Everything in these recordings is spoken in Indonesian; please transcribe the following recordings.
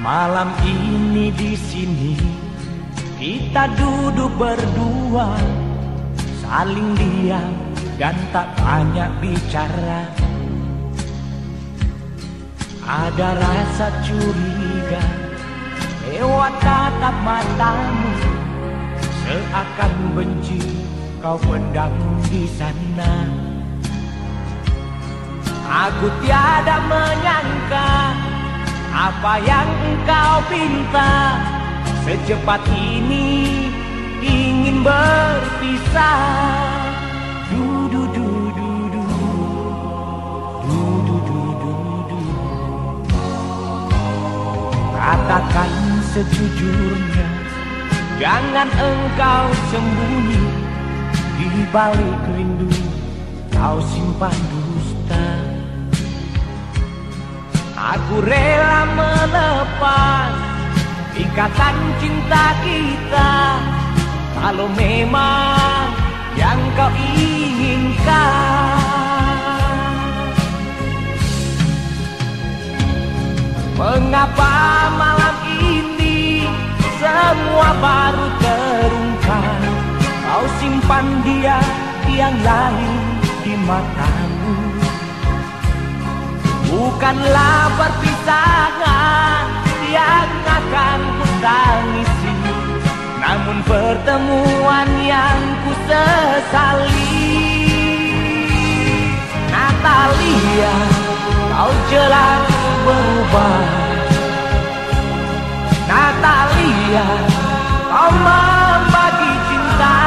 Malam ini di sini kita duduk berdua, saling diam dan tak banyak bicara. Ada rasa curiga lewat tatap matamu, seakan benci kau pendam di sana. Aku tiada menyangka apa yang engkau pinta, secepat ini ingin berpisah. Du du du du du, du du du du du. Katakan sejujurnya, jangan engkau sembunyi, di balik rindu kau simpan dusta. Aku rela melepas ikatan cinta kita, kalau memang yang kau inginkan. Mengapa malam ini semua baru terungkap? Kau simpan dia yang lain di matamu. Bukanlah perpisahan yang akan ku tangisi, namun pertemuan yang ku sesali. Natalia, kau jelas berubah. Natalia, kau membagi cinta.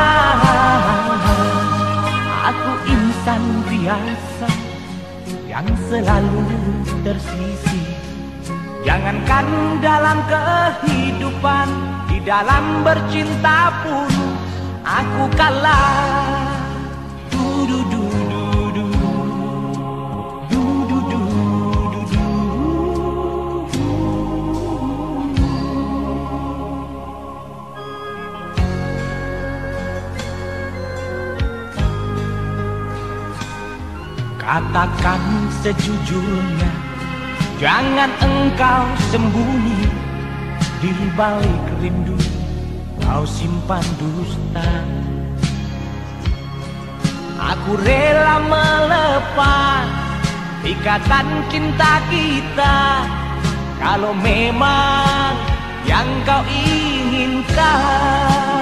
Aku insan biasa yang selalu tersisih. Jangankan dalam kehidupan, di dalam bercinta pun aku kalah. Du du du du du, du du du du du. Katakan sejujurnya, jangan engkau sembunyi, di balik rindu kau simpan dusta. Aku rela melepas ikatan cinta kita, kalau memang yang kau inginkan.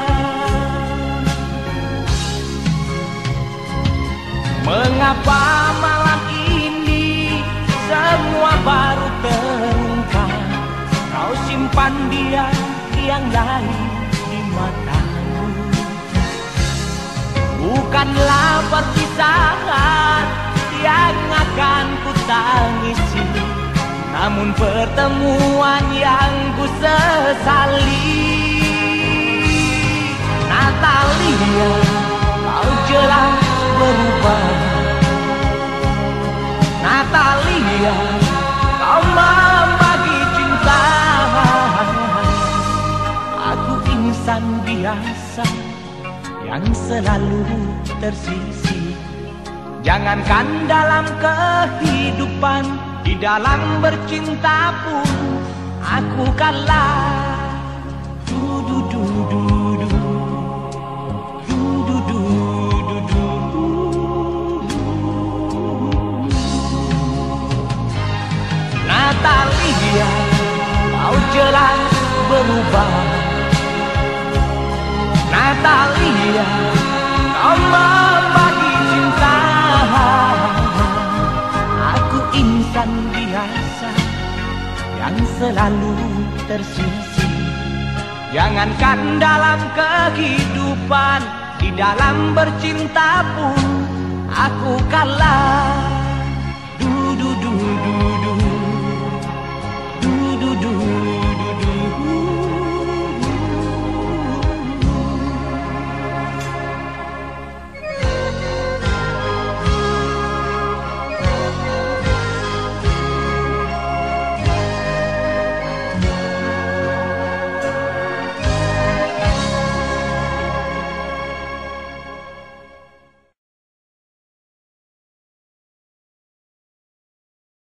Mengapa malam ini semua baru terungkap? Kau simpan dia yang lain di matamu. Bukanlah perpisahan yang akan ku tangisi, namun pertemuan yang ku sesali. Natalia, kau jelas berubah. Natalia, kau membagi cinta. Aku insan biasa yang selalu tersisih. Jangankan dalam kehidupan, di dalam bercinta pun aku kalah. Du du du du du, du du du du du. Natalia, kau jelas berubah. Natalia, kau membagi cinta. Aku insan biasa yang selalu tersisih. Jangankan dalam kehidupan, di dalam bercinta pun aku kalah.